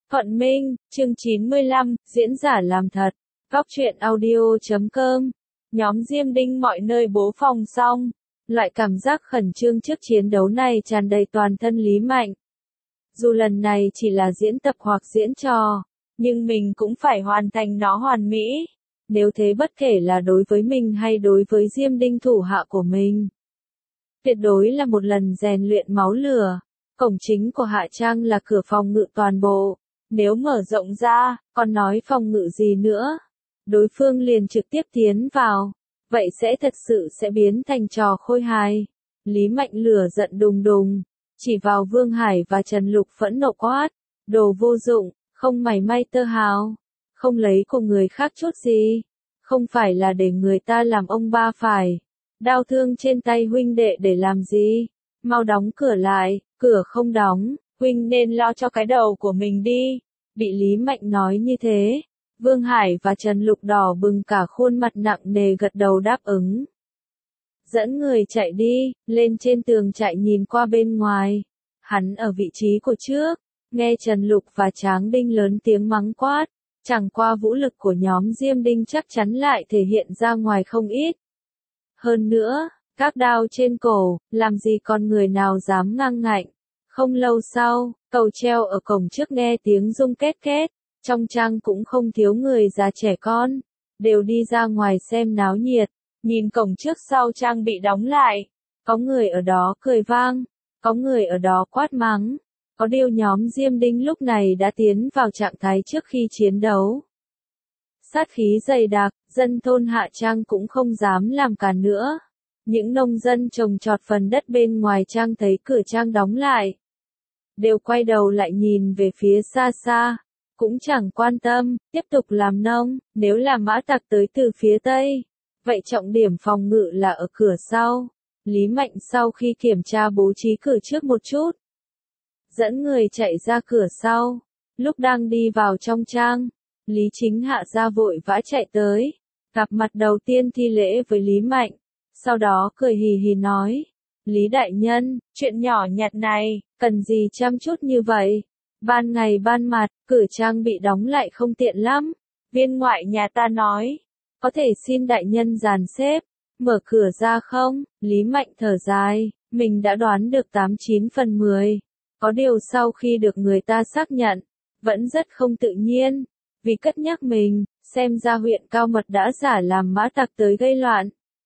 Thuận Minh, chương 95, diễn giả làm thật. Góc truyện audio.com. Nhóm Diêm Đinh mọi nơi bố phòng xong. Loại cảm giác khẩn trương trước chiến đấu này tràn đầy toàn thân Lý Mạnh. Dù lần này chỉ là diễn tập hoặc diễn trò, nhưng mình cũng phải hoàn thành nó hoàn mỹ. Nếu thế bất kể là đối với mình hay đối với Diêm Đinh thủ hạ của mình. Tuyệt đối là một lần rèn luyện máu lửa. Cổng chính của Hạ Trang là cửa phòng ngự toàn bộ. Nếu mở rộng ra, còn nói phòng ngự gì nữa? Đối phương liền trực tiếp tiến vào. Vậy sẽ thật sự sẽ biến thành trò khôi hài. Lý Mạnh lửa giận đùng đùng. Chỉ vào Vương Hải và Trần Lục phẫn nộ quát. Đồ vô dụng, không mảy may tơ hào. Không lấy của người khác chút gì. Không phải là để người ta làm ông ba phải. Đau thương trên tay huynh đệ để làm gì? Mau đóng cửa lại, cửa không đóng, huynh nên lo cho cái đầu của mình đi. Bị Lý Mạnh nói như thế, Vương Hải và Trần Lục đỏ bừng cả khuôn mặt nặng nề gật đầu đáp ứng. Dẫn người chạy đi, lên trên tường chạy nhìn qua bên ngoài. Hắn ở vị trí của trước, nghe Trần Lục và Tráng Đinh lớn tiếng mắng quát. Chẳng qua vũ lực của nhóm Diêm Đinh chắc chắn lại thể hiện ra ngoài không ít. Hơn nữa, các đao trên cổ, làm gì còn người nào dám ngang ngạnh. Không lâu sau, cầu treo ở cổng trước nghe tiếng rung két két, trong trang cũng không thiếu người già trẻ con, đều đi ra ngoài xem náo nhiệt, nhìn cổng trước sau trang bị đóng lại, có người ở đó cười vang, có người ở đó quát mắng, có điều nhóm Diêm Đinh lúc này đã tiến vào trạng thái trước khi chiến đấu. Sát khí dày đặc, dân thôn Hạ Trang cũng không dám làm cản nữa. Những nông dân trồng trọt phần đất bên ngoài trang thấy cửa trang đóng lại. Đều quay đầu lại nhìn về phía xa xa. Cũng chẳng quan tâm, tiếp tục làm nông, nếu là mã tặc tới từ phía tây. Vậy trọng điểm phòng ngự là ở cửa sau. Lý Mạnh sau khi kiểm tra bố trí cửa trước một chút. Dẫn người chạy ra cửa sau. Lúc đang đi vào trong trang. Lý Chính Hạ ra vội vã chạy tới. Gặp mặt đầu tiên thi lễ với Lý Mạnh. Sau đó cười hì hì nói. Lý đại nhân, chuyện nhỏ nhặt này, cần gì chăm chút như vậy? Ban ngày ban mặt, cửa trang bị đóng lại không tiện lắm. Viên ngoại nhà ta nói. Có thể xin đại nhân dàn xếp. Mở cửa ra không? Lý Mạnh thở dài. Mình đã đoán được 89 phần 10. Có điều sau khi được người ta xác nhận. Vẫn rất không tự nhiên. Vì cất nhắc mình, xem ra huyện Cao Mật đã giả làm mã tặc tới gây loạn.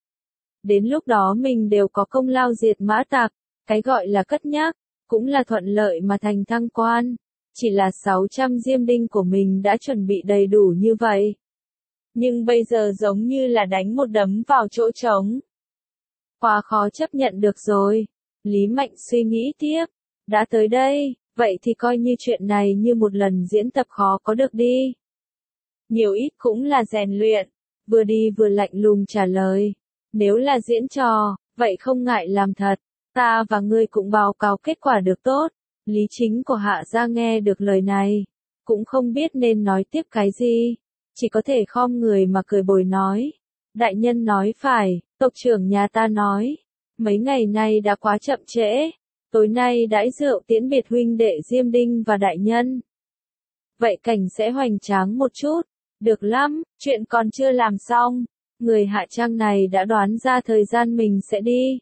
Đến lúc đó mình đều có công lao diệt mã tặc, cái gọi là cất nhắc, cũng là thuận lợi mà thành thăng quan. Chỉ là 600 Diêm Đinh của mình đã chuẩn bị đầy đủ như vậy. Nhưng bây giờ giống như là đánh một đấm vào chỗ trống. Quá khó chấp nhận được rồi. Lý Mạnh suy nghĩ tiếp. Đã tới đây, vậy thì coi như chuyện này như một lần diễn tập khó có được đi. Nhiều ít cũng là rèn luyện. Vừa đi vừa lạnh lùng trả lời. Nếu là diễn trò, vậy không ngại làm thật. Ta và ngươi cũng báo cáo kết quả được tốt. Lý Chính của Hạ gia nghe được lời này. Cũng không biết nên nói tiếp cái gì. Chỉ có thể khom người mà cười bồi nói. Đại nhân nói phải, tộc trưởng nhà ta nói. Mấy ngày nay đã quá chậm trễ. Tối nay đãi rượu tiễn biệt huynh đệ Diêm Đinh và đại nhân. Vậy cảnh sẽ hoành tráng một chút. Được lắm, chuyện còn chưa làm xong. Người Hạ Trang này đã đoán ra thời gian mình sẽ đi.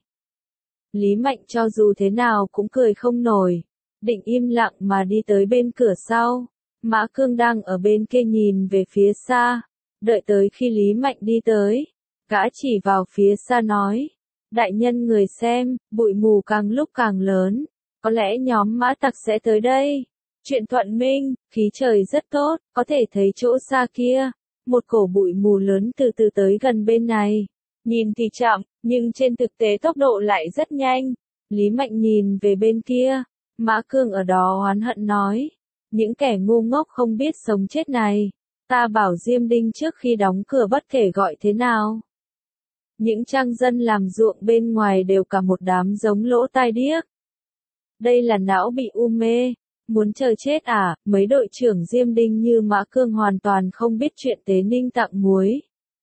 Lý Mạnh cho dù thế nào cũng cười không nổi. Định im lặng mà đi tới bên cửa sau. Mã Cương đang ở bên kia nhìn về phía xa. Đợi tới khi Lý Mạnh đi tới. Gã chỉ vào phía xa nói. Đại nhân người xem, bụi mù càng lúc càng lớn. Có lẽ nhóm mã tặc sẽ tới đây. Chuyện Thuận Minh, khí trời rất tốt, có thể thấy chỗ xa kia. Một cổ bụi mù lớn từ từ tới gần bên này. Nhìn thì chậm, nhưng trên thực tế tốc độ lại rất nhanh. Lý Mạnh nhìn về bên kia. Mã Cương ở đó oán hận nói. Những kẻ ngu ngốc không biết sống chết này. Ta bảo Diêm Đinh trước khi đóng cửa bất kể gọi thế nào. Những trang dân làm ruộng bên ngoài đều cả một đám giống lỗ tai điếc. Đây là não bị u mê. Muốn chờ chết à? Mấy đội trưởng Diêm Đinh như Mã Cương hoàn toàn không biết chuyện Tế Ninh tặng muối.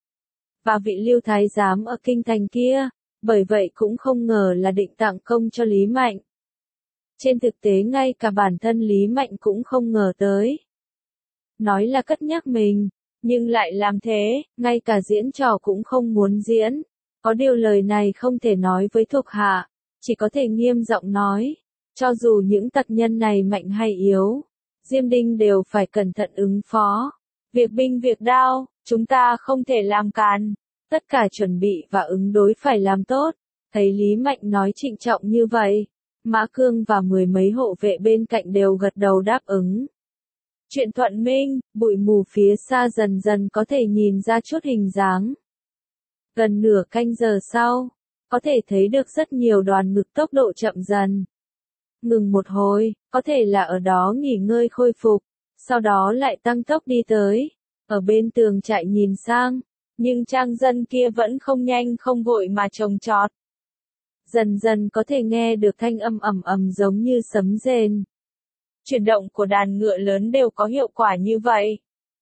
Và vị Lưu Thái Giám ở kinh thành kia, bởi vậy cũng không ngờ là định tặng công cho Lý Mạnh. Trên thực tế ngay cả bản thân Lý Mạnh cũng không ngờ tới. nói là cất nhắc mình, nhưng lại làm thế, ngay cả diễn trò cũng không muốn diễn. Có điều lời này không thể nói với thuộc hạ, chỉ có thể nghiêm giọng nói, cho dù những tặc nhân này mạnh hay yếu, Diêm Đinh đều phải cẩn thận ứng phó. Việc binh việc đao, chúng ta không thể làm càn, tất cả chuẩn bị và ứng đối phải làm tốt. Thấy Lý Mạnh nói trịnh trọng như vậy, Mã Cương và mười mấy hộ vệ bên cạnh đều gật đầu đáp ứng. Chuyện thuận minh, bụi mù phía xa dần dần có thể nhìn ra chút hình dáng. Gần nửa canh giờ sau, có thể thấy được rất nhiều đoàn ngực tốc độ chậm dần. Ngừng một hồi, có thể là ở đó nghỉ ngơi khôi phục, sau đó lại tăng tốc đi tới. Ở bên tường trại nhìn sang, nhưng trang dân kia vẫn không nhanh không vội mà chồng chọt. Dần dần có thể nghe được thanh âm ầm ầm giống như sấm rền. Chuyển động của đàn ngựa lớn đều có hiệu quả như vậy.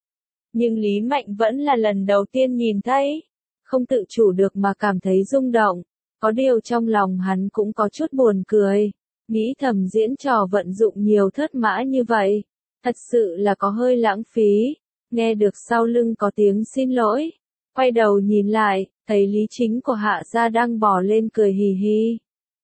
Nhưng Lý Mạnh vẫn là lần đầu tiên nhìn thấy, không tự chủ được mà cảm thấy rung động. Có điều trong lòng hắn cũng có chút buồn cười, nghĩ thầm diễn trò vận dụng nhiều thớt mã như vậy, thật sự là có hơi lãng phí. Nghe được sau lưng có tiếng xin lỗi, quay đầu nhìn lại, thấy Lý Chính của Hạ gia đang bò lên cười hì hì.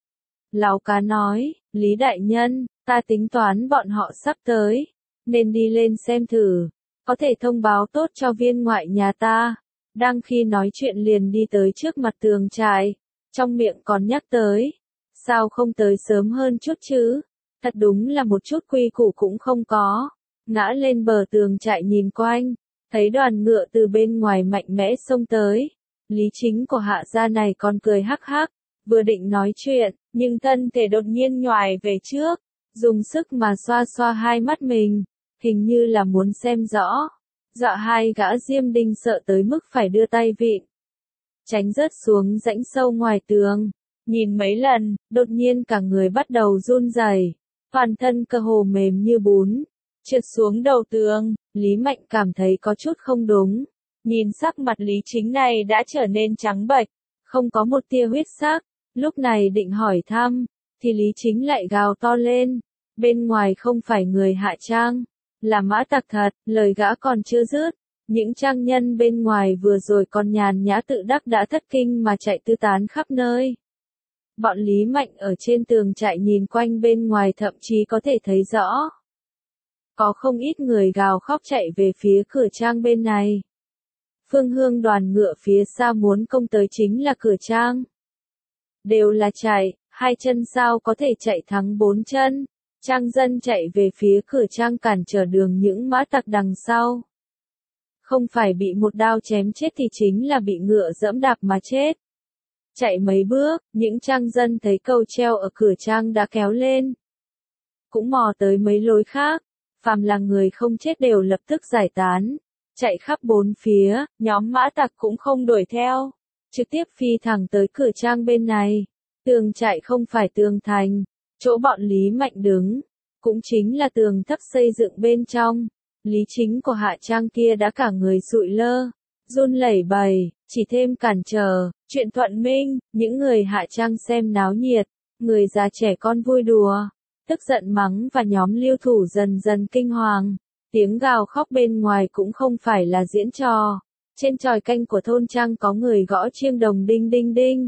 Lão cá nói, Lý đại nhân, ta tính toán bọn họ sắp tới, nên đi lên xem thử, có thể thông báo tốt cho viên ngoại nhà ta. Đang khi nói chuyện liền đi tới trước mặt tường trại, trong miệng còn nhắc tới, sao không tới sớm hơn chút chứ, thật đúng là một chút quy củ cũng không có. Ngã lên bờ tường trại nhìn quanh, thấy đoàn ngựa từ bên ngoài mạnh mẽ xông tới. Lý Chính của Hạ gia này còn cười hắc hắc, vừa định nói chuyện, nhưng thân thể đột nhiên nhoài về trước, dùng sức mà xoa xoa hai mắt mình, hình như là muốn xem rõ. Dọa hai gã Diêm Đinh sợ tới mức phải đưa tay vịn, tránh rớt xuống rãnh sâu ngoài tường. Nhìn mấy lần, đột nhiên cả người bắt đầu run rẩy, toàn thân cơ hồ mềm như bún, trượt xuống đầu tường. Lý Mạnh cảm thấy có chút không đúng, nhìn sắc mặt Lý Chính này đã trở nên trắng bệch, không có một tia huyết sắc. Lúc này định hỏi thăm, thì Lý Chính lại gào to lên, bên ngoài không phải người Hạ trang, là mã tặc thật. Lời gã còn chưa dứt, những trang nhân bên ngoài vừa rồi còn nhàn nhã tự đắc đã thất kinh mà chạy tứ tán khắp nơi. Bọn Lý Mạnh ở trên tường trại nhìn quanh bên ngoài thậm chí có thể thấy rõ. Có không ít người gào khóc chạy về phía cửa trang bên này. Phương hướng đoàn ngựa phía xa muốn công tới chính là cửa trang. Đều là chạy, hai chân sao có thể chạy thắng bốn chân. Trang dân chạy về phía cửa trang cản trở đường những mã tặc đằng sau. Không phải bị một đao chém chết thì chính là bị ngựa giẫm đạp mà chết. Chạy mấy bước, những trang dân thấy cầu treo ở cửa trang đã kéo lên. Cũng mò tới mấy lối khác, phàm là người không chết đều lập tức giải tán. Chạy khắp bốn phía, nhóm mã tặc cũng không đuổi theo, trực tiếp phi thẳng tới cửa trang bên này. Tường trại không phải tường thành, chỗ bọn Lý Mạnh đứng, cũng chính là tường thấp xây dựng bên trong. Lý Chính của Hạ trang kia đã cả người sụi lơ, run lẩy bẩy, chỉ thêm cản trở. Chuyện thuận minh, những người Hạ trang xem náo nhiệt, người già trẻ con vui đùa, tức giận mắng và nhóm lưu thủ dần dần kinh hoàng. Tiếng gào khóc bên ngoài cũng không phải là diễn trò. Trên chòi canh của thôn trang có người gõ chiêng đồng đinh đinh đinh.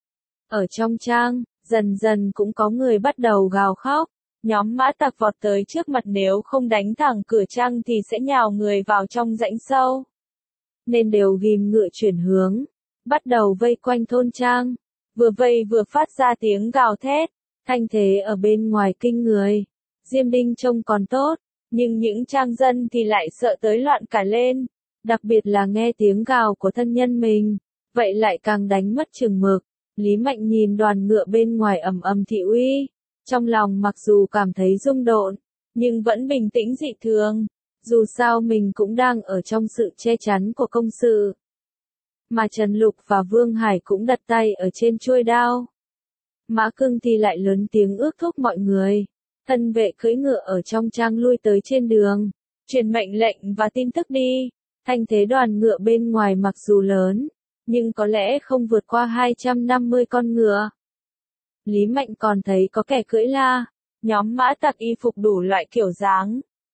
Ở trong trang, dần dần cũng có người bắt đầu gào khóc. Nhóm mã tặc vọt tới trước mặt, nếu không đánh thẳng cửa trang thì sẽ nhào người vào trong rãnh sâu. Nên đều ghim ngựa chuyển hướng, bắt đầu vây quanh thôn trang. Vừa vây vừa phát ra tiếng gào thét, thanh thế ở bên ngoài kinh người. Diêm Đinh trông còn tốt, nhưng những trang dân thì lại sợ tới loạn cả lên. Đặc biệt là nghe tiếng gào của thân nhân mình, vậy lại càng đánh mất chừng mực. Lý Mạnh nhìn đoàn ngựa bên ngoài ầm ầm thị uy, trong lòng mặc dù cảm thấy rung động, nhưng vẫn bình tĩnh dị thường. Dù sao mình cũng đang ở trong sự che chắn của công sự. Mà Trần Lục và Vương Hải cũng đặt tay ở trên chuôi đao. Mã Cương thì lại lớn tiếng ước thúc mọi người. Thân vệ cưỡi ngựa ở trong trang lui tới trên đường, truyền mệnh lệnh và tin tức đi. Thanh thế đoàn ngựa bên ngoài mặc dù lớn, nhưng có lẽ không vượt qua 250 con ngựa. Lý Mạnh còn thấy có kẻ cưỡi la, nhóm mã tặc y phục đủ loại kiểu dáng,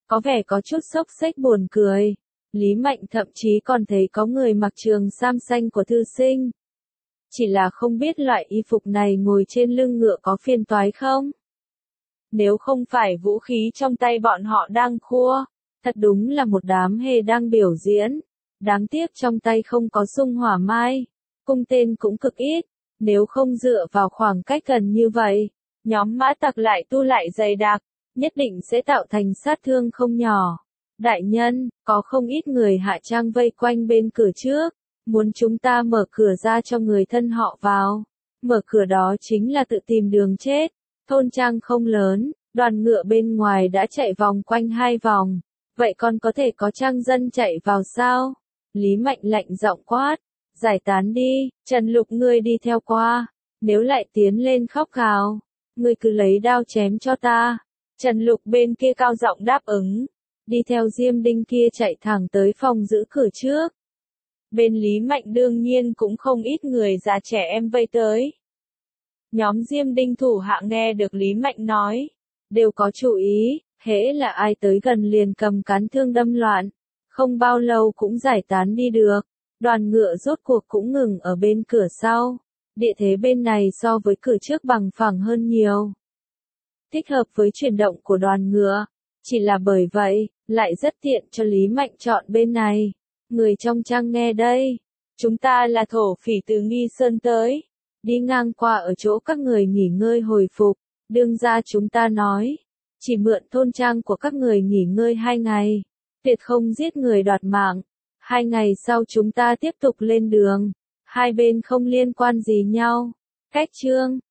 có vẻ có chút xốc xếch buồn cười. Lý Mạnh thậm chí còn thấy có người mặc trường sam xanh của thư sinh. Chỉ là không biết loại y phục này ngồi trên lưng ngựa có phiền toái không? Nếu không phải vũ khí trong tay bọn họ đang khua, thật đúng là một đám hề đang biểu diễn. Đáng tiếc trong tay không có sung hỏa mai, cung tên cũng cực ít, nếu không dựa vào khoảng cách gần như vậy, nhóm mã tặc lại tu lại dày đặc, nhất định sẽ tạo thành sát thương không nhỏ. Đại nhân, có không ít người hạ trang vây quanh bên cửa trước, muốn chúng ta mở cửa ra cho người thân họ vào. Mở cửa đó chính là tự tìm đường chết. Thôn trang không lớn, đoàn ngựa bên ngoài đã chạy vòng quanh 2 vòng. Vậy còn có thể có trang dân chạy vào sao? Lý Mạnh lạnh giọng quát. Giải tán đi, Trần Lục ngươi đi theo qua. Nếu lại tiến lên khóc gào, ngươi cứ lấy đao chém cho ta. Trần Lục bên kia cao giọng đáp ứng. Đi theo Diêm Đinh kia chạy thẳng tới phòng giữ cửa trước. Bên Lý Mạnh đương nhiên cũng không ít người già trẻ em vây tới. Nhóm Diêm Đinh thủ hạ nghe được Lý Mạnh nói, đều có chú ý, hễ là ai tới gần liền cầm cán thương đâm loạn, không bao lâu cũng giải tán đi được. Đoàn ngựa rốt cuộc cũng ngừng ở bên cửa sau, địa thế bên này so với cửa trước bằng phẳng hơn nhiều. Thích hợp với chuyển động của đoàn ngựa, chỉ là bởi vậy, lại rất tiện cho Lý Mạnh chọn bên này. Người trong trang nghe đây, chúng ta là thổ phỉ từ Nghi Sơn tới. Đi ngang qua ở chỗ các người nghỉ ngơi hồi phục, đương gia chúng ta nói, chỉ mượn thôn trang của các người nghỉ ngơi 2 ngày, tuyệt không giết người đoạt mạng. 2 ngày sau chúng ta tiếp tục lên đường, hai bên không liên quan gì nhau. Cách chương